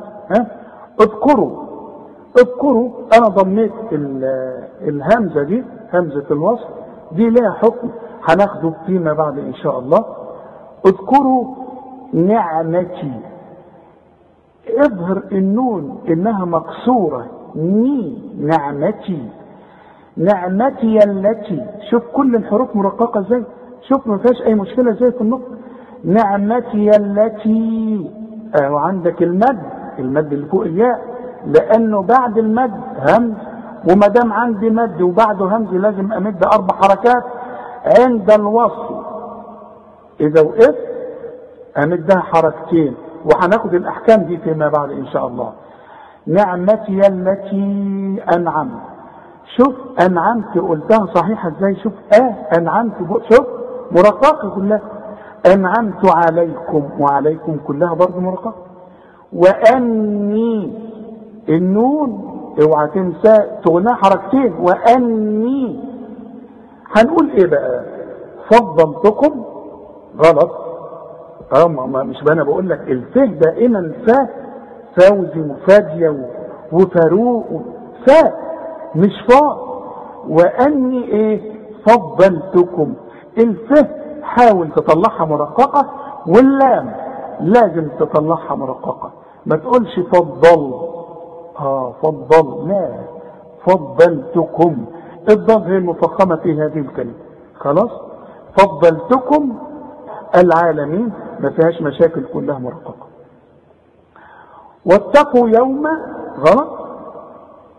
اذكروا، انا ضميت الهمزة دي، همزة الوصل دي لها حكم هناخده فيما بعد ان شاء الله. اذكروا نعمتي، اظهر النون انها مكسورة، نعمتي التي. شوف كل الحروف مرققة ازاي، شوف ما فيهاش اي مشكلة زي في النطق. نعمتي التي، وعندك المد اللي فوق الياء، لانه بعد المد همز، وما دام عندي مد وبعده همز لازم امد 4 حركات عند الوصل. اذا وقفت امدها حركتين، وهناخد الاحكام دي فيما بعد ان شاء الله. نعمتي التي انعمت. شوف انعمت قلتها صحيحه ازاي، شوف انعمت، شوف مرققه كلها. انعمت عليكم، وعليكم كلها برضه مرققه. واني، النون اوعى تنسى تغنى حركتين، واني. هنقول ايه بقى؟ فضلتكم، غلط. مش انا بقول لك الفه دائما فوزي وفاديه وفاروق، مش فاء. واني ايه؟ فضلتكم. الفه حاول تطلعها مرققه، واللام لازم تطلعها مرققه، ما تقولش فضل. فضل، لا، فضلتكم. الضاد هي المفخمه في هذه الكلمه، خلاص. فضلتكم العالمين، ما فيهاش مشاكل، كلها مرققه. واتقوا يوم، غلط،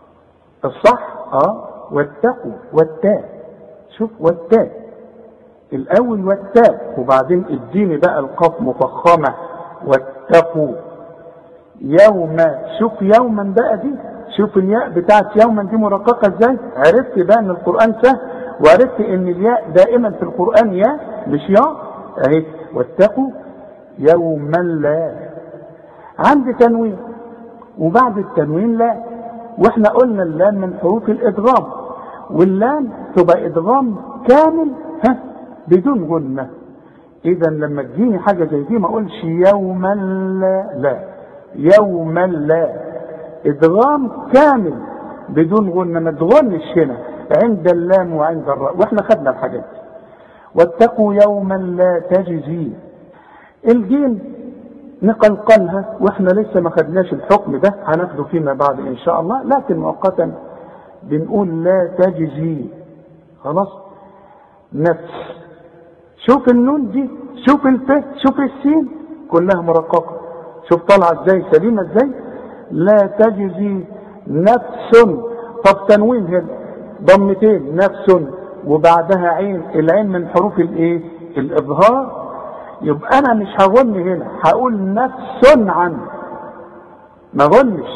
الصح واتقوا، والتاء، شوف والتاء الاول والتاء، وبعدين اديني بقى القاف مفخمه واتقوا يوم. شوف يوما بقى دي، شوف الياء بتاعت يوما دي مرققه ازاي. عرفت بقى ان القران سهل، وعرفت ان الياء دائما في القران ياء مش ياء اهي. واتقوا يوما لا، عندي تنوين وبعد التنوين لا، واحنا قلنا اللام من حروف الادغام، واللام تبقى ادغام كامل بدون غنة. اذا لما تجيني حاجة زي دي ما اقولش يوما لا، لا يوما لا، ادغام كامل بدون غنة، ما تغنش هنا عند اللام وعند الراء، واحنا خدنا الحاجات دي. واتقوا يوما لا تجزي، الجيم نقلقلها واحنا لسه ما خدناش الحكم ده، هناخده فيما بعد ان شاء الله، لكن مؤقتا بنقول لا تجزي خلاص. نفس، شوف النون دي، شوف الف، شوف السين كلها مرققه، شوف طالعه ازاي سليمه ازاي. لا تجزي نفس، طب تنوين هنا ضمتين نفس وبعدها عين، العين من حروف الايه الاظهار، يبقى انا مش هغن هنا، هقول نفس عنه ما غنش.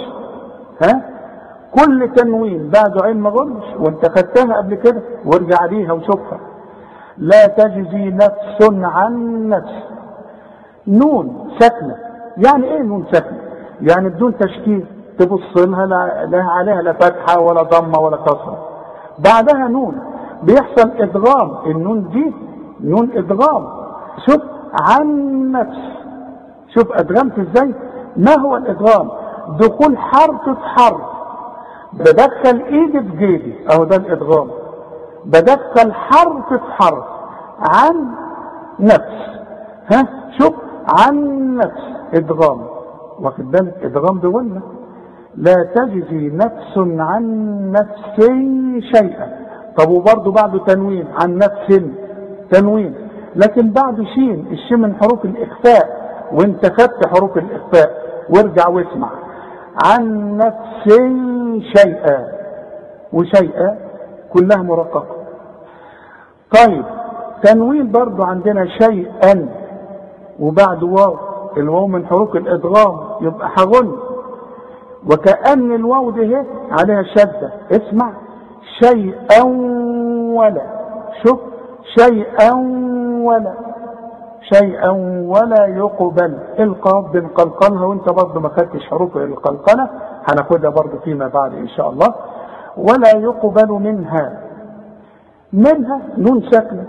كل تنوين بعده عين ما غنش، وانت خدتها قبل كده وارجع ليها وشوفها. لا تجزي نفس عن نفس. نون ساكنه، يعني ايه نون ساكنه؟ يعني بدون تشكيل، تبص لها لا عليها لا فتحه ولا ضمه ولا كسره، بعدها نون بيحصل ادغام، النون دي نون ادغام. شوف عن نفس، شوف ادغمت ازاي. ما هو الادغام؟ دخول حرف في حرف، بدخل ايدي في جيبي، اهو ده الادغام، بدخل حرف في حرف. عن نفس، شوف عن نفس ادغام، واخد بالك ادغام بغنة. لا تجزي نفس عن نفس شيئا، طب وبرضه بعده تنوين، عن نفس تنوين، لكن بعده شين، الشين من حروف الاخفاء، وانت خدت حروف الاخفاء وارجع واسمع. عن نفس شيئا، وشيئا كلها مرققه. طيب تنوين برضو عندنا شيئا وبعد واو، الواو من حروف الادغام يبقى هغن، وكأن الواو دي هي عليها شدة، اسمع شيئا ولا، شوف شيئا ولا، شيئا ولا يقبل. القاف بنقلقلها، وانت برضو ما خدتش حروف القلقلة، هناخدها برضو فيما بعد ان شاء الله. ولا يقبل منها، منها نون ساكنة،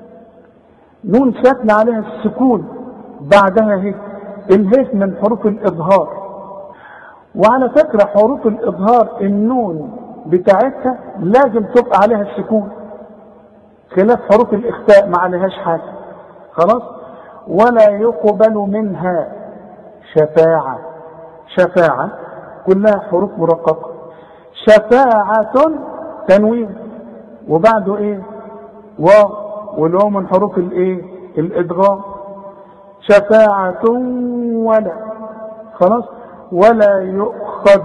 نون ساكنة عليها السكون، بعدها هي الهيف من حروف الإظهار. وعلى فكرة حروف الإظهار النون بتاعتها لازم تبقى عليها السكون، خلاف حروف الإخفاء ما عليهاش حاجة خلاص. ولا يقبل منها شفاعة، شفاعة كلها حروف مرققة. شفاعة تنوين وبعده ايه واو، والواو من حروف الايه الادغام. شفاعة ولا خلاص. ولا يؤخذ،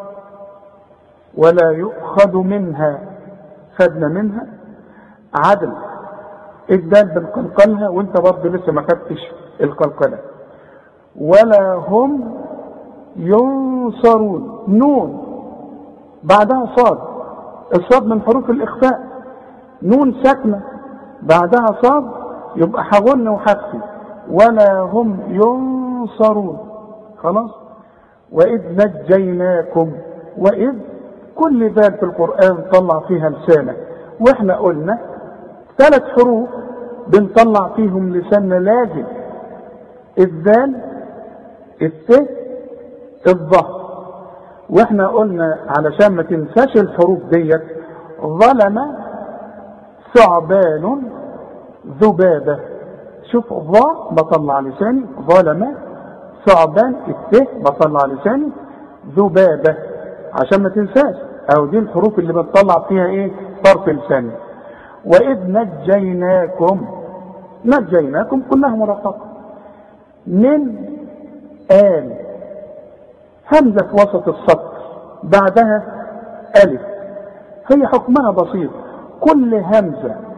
ولا يؤخذ منها، خدنا منها عدل، الدال بنقلقلها وانت برضه لسه ما خدتش القلقلة. ولا هم ينصرون، نون بعدها صاد، الصاد من حروف الإخفاء، نون ساكنة بعدها صاد يبقى هغن وحكي. ولا هم ينصرون خلاص. وإذ نجيناكم، وإذ كل ذات في القرآن طلع فيها لسانك، واحنا قلنا 3 حروف بنطلع فيهم لساننا لازم، الذال الت الظهر. واحنا قلنا علشان ما تنساش الحروف ديت، ظلم ثعبان ذبابة، شوف ظا بطلع لساني، ظلم ثعبان الت بطلع لساني، ذبابة عشان ما تنساش، او دي الحروف اللي بتطلع فيها ايه طرف لساني. وإذ نجيناكم، نجيناكم كلها مرققة. من آل، همزة في وسط السطر بعدها ألف، هي حكمها بسيط، كل همزة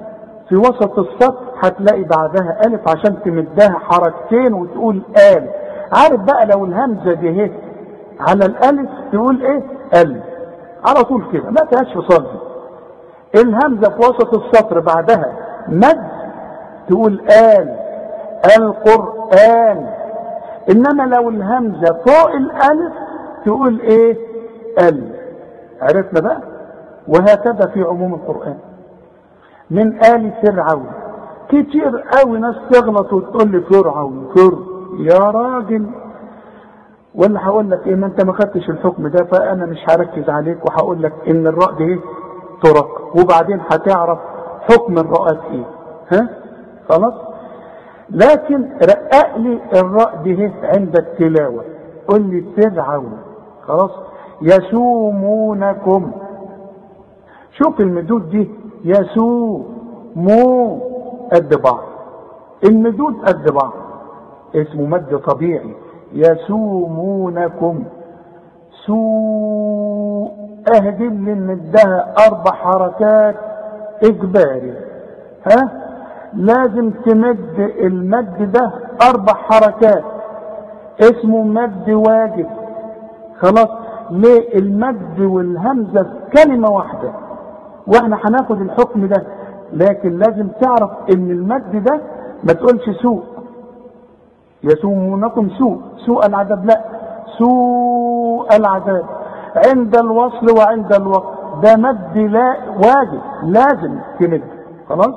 في وسط السطر هتلاقي بعدها ألف عشان تمدها حركتين وتقول آل. عارف بقى لو الهمزة دي اهي على الألف تقول إيه؟ ألف على طول كده، ما فيهاش فصال. الهمزة في وسط السطر بعدها مد تقول آل، القرآن. إنما لو الهمزة فوق الألف تقول إيه؟ أل. عرفنا بقى؟ وهكذا في عموم القرآن. من آل فرعون، كتير قوي ناس تغلط وتقول لي فرعون يا راجل، ولا هقول لك ايه؟ ما انت ما خدتش الحكم ده، فانا مش هركز عليك وهقول لك ان الراء دي ترك، وبعدين هتعرف حكم الراءات ايه. ها خلاص؟ لكن رقق لي الراء دي عند التلاوه، قل لي فرعون. خلاص؟ يسومونكم، شوف المدود دي، يسومو قد بعض، المدود قد بعض، اسمه مد طبيعي. يسومونكم، سوء اهدي اللي مدها 4 حركات اجباري. ها لازم تمد المد ده 4 حركات، اسمه مد واجب. خلاص؟ ليه؟ المد والهمزه في كلمه واحده، واحنا هناخد الحكم ده، لكن لازم تعرف ان المد ده ما تقولش سوء. يسومونكم سوء العذاب، لا، سوء العذاب عند الوصل وعند الوقت، ده مد لا واجب لازم تمد. خلاص؟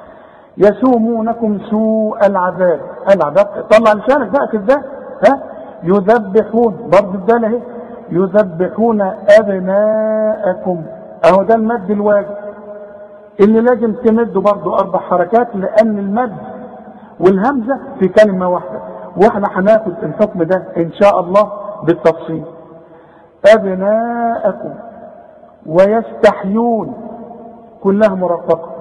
يسومونكم سوء العذاب، طلع لسانك بقى كده. ها يذبحون، برضه الداله اهي، يذبحون ابناءكم، اهو ده المد الواجب اللي لازم تمده برضه 4 حركات، لان المد والهمزه في كلمه واحده، واحنا هناخد الحكم ده ان شاء الله بالتفصيل. ابناءكم، ويستحيون كلها مرققه.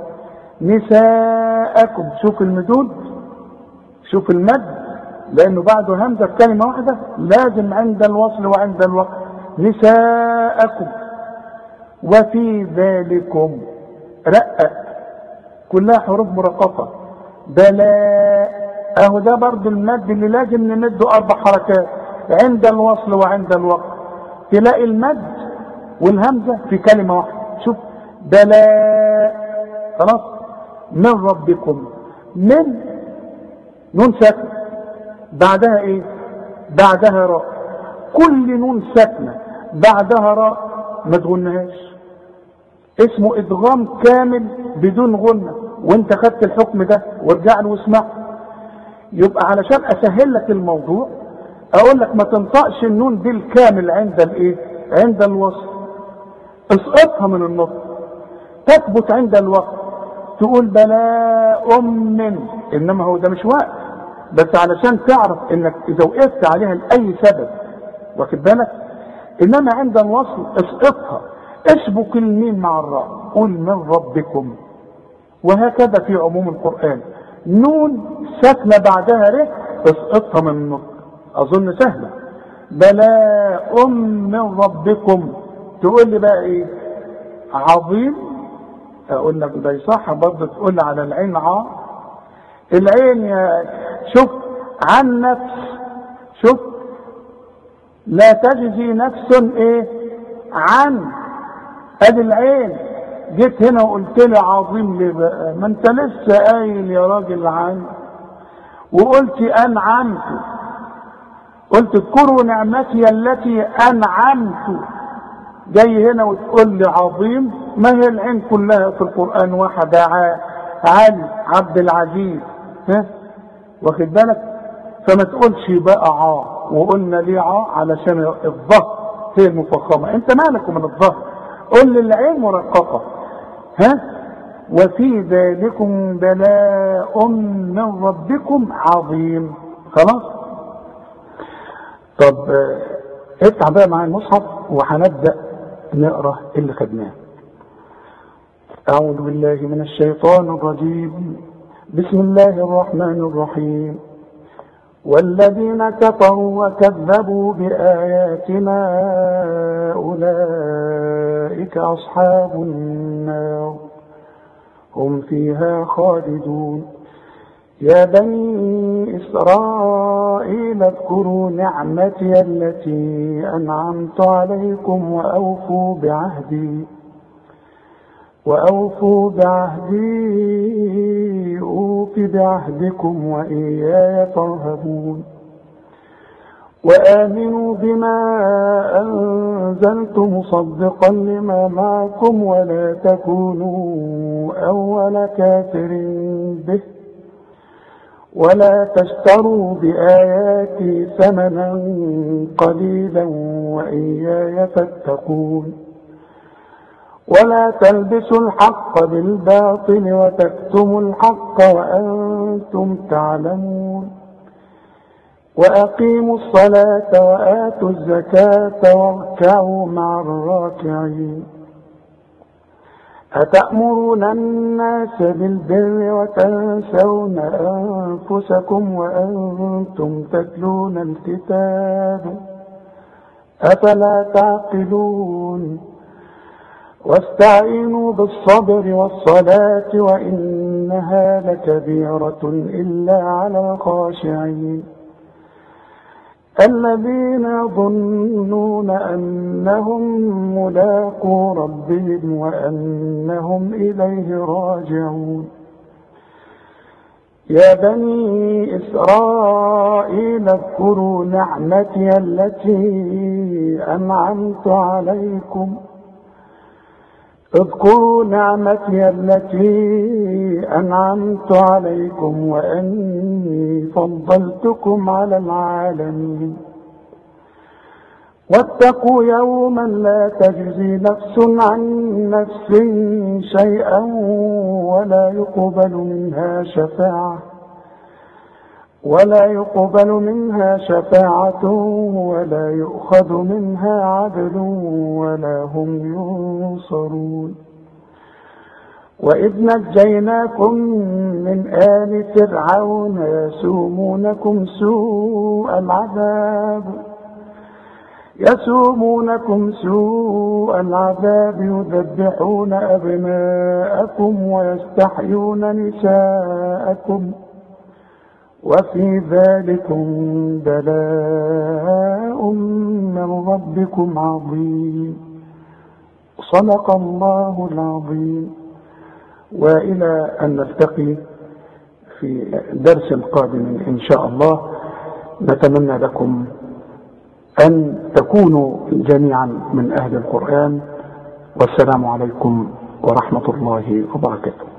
نساءكم، شوف المدود، شوف المد، لانه بعده همزه في كلمه واحده، لازم عند الوصل وعند الوقت. نساءكم، وفي ذلكم، رقق، كلها حروف مرققه. بلاء، اهو ده برضو المد اللي لازم نمده 4 حركات عند الوصل وعند الوقت، تلاقي المد والهمزه في كلمه واحده. شوف بلاء. خلاص؟ من ربكم، من نون ساكنه بعدها ايه؟ بعدها راء. كل نون ساكنه بعدها راء ما تغنهاش، اسمه ادغام كامل بدون غنه، وانت خدت الحكم ده وارجع له واسمعه. يبقى علشان اسهل لك الموضوع اقول لك ما تنطقش النون دي الكامل عند الايه؟ عند الوصل، اسقطها من النطق، تثبت عند الوقت، تقول بلاء من، انما هو ده مش وقت، بس علشان تعرف انك اذا وقفت عليها لاي سبب، واخد بالك؟ انما عند الوصل اسقطها، اسبق الميم مع الراء، قل من ربكم. وهكذا في عموم القرآن، نون ساكنه بعدها ر اسقطها من النطق، اظن سهله. بلاء من ربكم، تقول لي بقى ايه؟ عظيم، اقول لك ده صح برضه، تقول لي على العين العين يا شوف عن نفس، شوف لا تجزي نفس ايه عن، ادي العين، جيت هنا وقلت لي عظيم ليه بقى؟ ما انت لسه قايل يا راجل عن، وقلت انعمت، قلت اذكروا نعمتي التي انعمت، جاي هنا وتقول لي عظيم؟ ما هي العين كلها في القرآن واحدة، علي عبد العزيز. ها واخد بالك؟ فما تقولش بقى وقلنا ليه علشان الظهر هي المفخمة، انت مالك من الظهر؟ قل لي العين مرققة. ها وفي ذلكم بلاء من ربكم عظيم. خلاص؟ طب افتح بقى معايا المصحف وهنبدأ نقرأ اللي خدناه. أعوذ بالله من الشيطان الرجيم، بسم الله الرحمن الرحيم. والذين كفروا وكذبوا بآياتنا أولئك أصحاب النار هم فيها خالدون. يا بني إسرائيل اذكروا نعمتي التي أنعمت عليكم وأوفوا بعهدي أوف بعهدكم وإياي فارهبون. وآمنوا بما أنزلت مصدقا لما معكم ولا تكونوا أول كافر به ولا تشتروا بآياتي ثمنا قليلا وإياي فاتقون. ولا تلبسوا الحق بالباطل وتكتموا الحق وأنتم تعلمون. وأقيموا الصلاة وآتوا الزكاة واركعوا مع الراكعين. أتأمرون الناس بالبر وتنسون أنفسكم وأنتم تتلون الكتاب أفلا تعقلون. واستعينوا بالصبر والصلاة وإنها لكبيرة إلا على الخاشعين الذين يظنون أنهم ملاقو ربهم وأنهم إليه راجعون. يا بني إسرائيل اذكروا نعمتي التي أنعمت عليكم وأني فضلتكم على العالمين. واتقوا يوما لا تجزي نفس عن نفس شيئا ولا يقبل منها شفاعة ولا يؤخذ منها عدل ولا هم ينصرون. وإذ نجيناكم من آل فرعون يسومونكم سوء العذاب يذبحون أبناءكم ويستحيون نساءكم وفي ذلكم بلاء من ربكم عظيم. صدق الله العظيم. وإلى أن نلتقي في درس قادم إن شاء الله، نتمنى لكم أن تكونوا جميعا من أهل القرآن، والسلام عليكم ورحمة الله وبركاته.